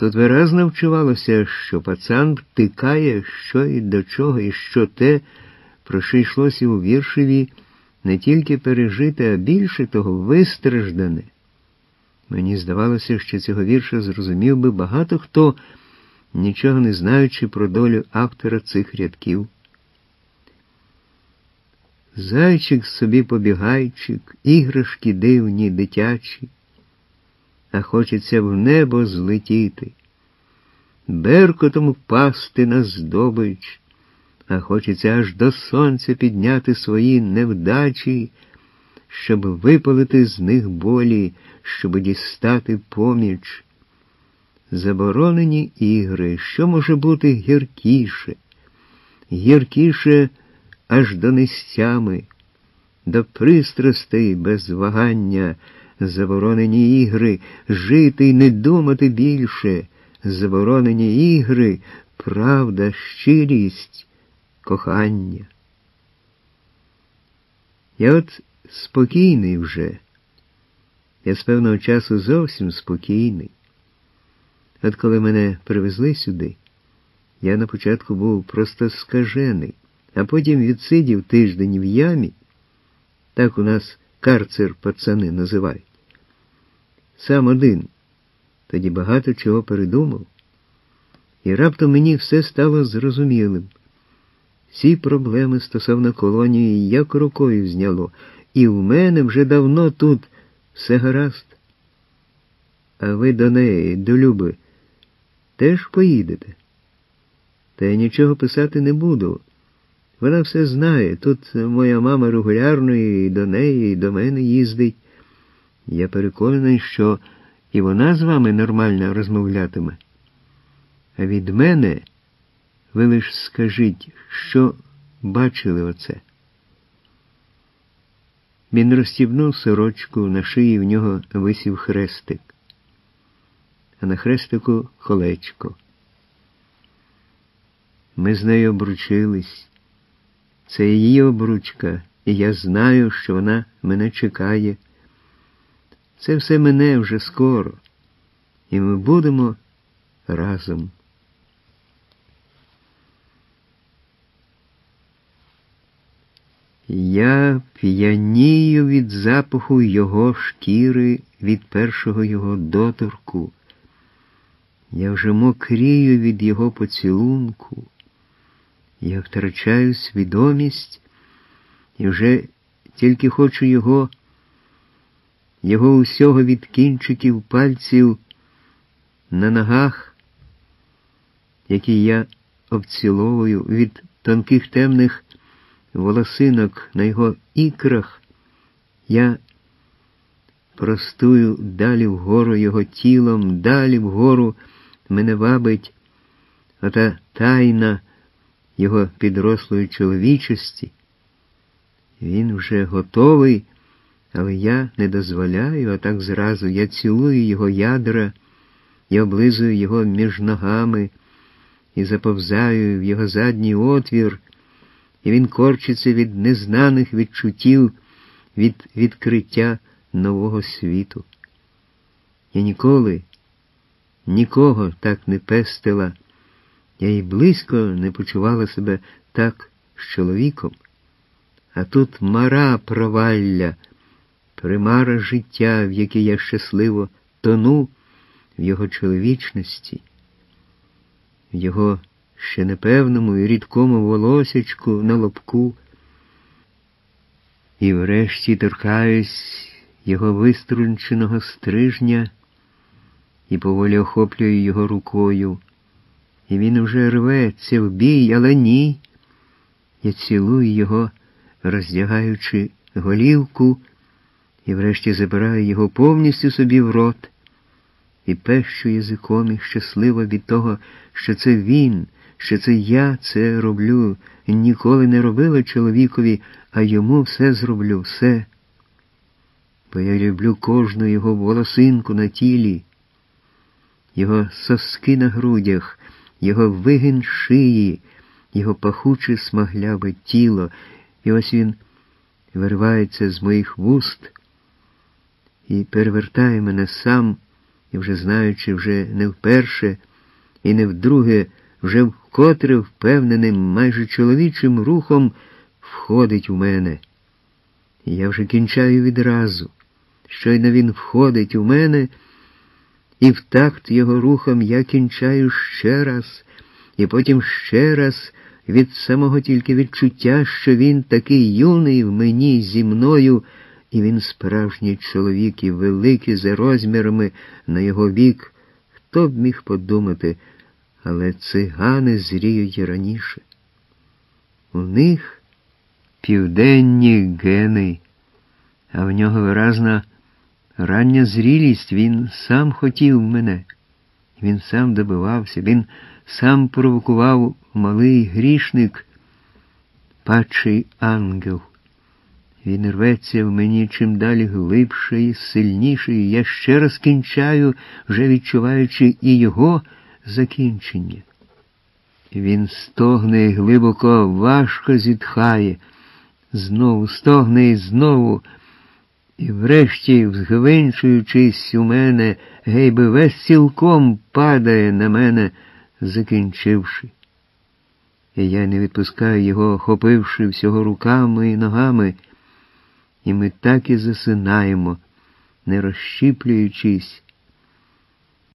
Тут виразно вчувалося, що пацан втикає, що і до чого, і що те, про що йшлося у віршеві, не тільки пережите, а більше того, вистраждане. Мені здавалося, що цього вірша зрозумів би багато хто, нічого не знаючи про долю автора цих рядків. Зайчик собі побігайчик, іграшки дивні, дитячі, а хочеться в небо злетіти, беркотом впасти на здобич, а хочеться аж до сонця підняти свої невдачі, щоб випалити з них болі, щоб дістати поміч. Заборонені ігри, що може бути гіркіше? Гіркіше аж до нестями, до пристрастей без вагання. Заборонені ігри, жити й не думати більше. Заборонені ігри, правда, щирість, кохання. Я от спокійний вже. Я з певного часу зовсім спокійний. От коли мене привезли сюди, я на початку був просто скажений, а потім відсидів тиждень в ямі, так у нас карцер пацани називають. Сам один, тоді багато чого передумав, і раптом мені все стало зрозумілим. Всі проблеми стосовно колонії як рукою зняло, і в мене вже давно тут все гаразд. А ви до неї, до Люби, теж поїдете? Та я нічого писати не буду. Вона все знає. Тут моя мама регулярно і до неї, і до мене їздить. Я переконаний, що і вона з вами нормально розмовлятиме. А від мене ви лиш скажіть, що бачили оце. Він розстібнув сорочку, на шиї в нього висів хрестик, а на хрестику колечко. Ми з нею обручились. Це її обручка, і я знаю, що вона мене чекає. Це все мине вже скоро, і ми будемо разом. Я п'янію від запаху його шкіри, від першого його доторку. Я вже мокрію від його поцілунку. Я втрачаю свідомість і вже тільки хочу його усього від кінчиків пальців на ногах, які я обціловую, від тонких темних волосинок на його ікрах. Я простую далі вгору його тілом, далі вгору мене вабить ота тайна його підрослої чоловічості. Він вже готовий, але я не дозволяю, а так зразу. Я цілую його ядра, я облизую його між ногами і заповзаю в його задній отвір, і він корчиться від незнаних відчуттів, від відкриття нового світу. Я нікого так не пестила, я й близько не почувала себе так з чоловіком. А тут мара провалля, примара життя, в якій я щасливо тону, в його чоловічності, в його ще непевному і рідкому волосячку на лобку, і врешті торкаюсь його виструнченого стрижня і поволі охоплюю його рукою. І він уже рветься в бій, але ні. Я цілую його, роздягаючи голівку, і врешті забираю його повністю собі в рот, і пещу язиком, і щаслива від того, що це він, що це я це роблю. Ніколи не робила чоловікові, а йому все зроблю, все. Бо я люблю кожну його волосинку на тілі, його соски на грудях, його вигин шиї, його пахуче смагляве тіло. І ось він виривається з моїх вуст і перевертає мене сам і вже знаючи, вже не вперше і не вдруге, вже вкотре впевненим, майже чоловічим рухом входить у мене. І я вже кінчаю відразу. Щойно він входить у мене, і в такт його рухом я кінчаю ще раз, і потім ще раз від самого тільки відчуття, що він такий юний в мені зі мною, і він справжній чоловік і великий за розмірами на його вік. Хто б міг подумати, але цигани зріють і раніше. У них південні гени, а в нього виразна рання зрілість. Він сам хотів мене, він сам добивався, він сам провокував малий грішник, падший ангел. Він рветься в мені чим далі глибше і сильніше, і я ще раз кінчаю, вже відчуваючи і його закінчення. Він стогне і глибоко, важко зітхає, знову стогне і знову, і врешті, згвинчуючись у мене, гейби весь цілком падає на мене, закінчивши. І я не відпускаю його, охопивши всього руками і ногами, і ми так і засинаємо, не розщіплюючись,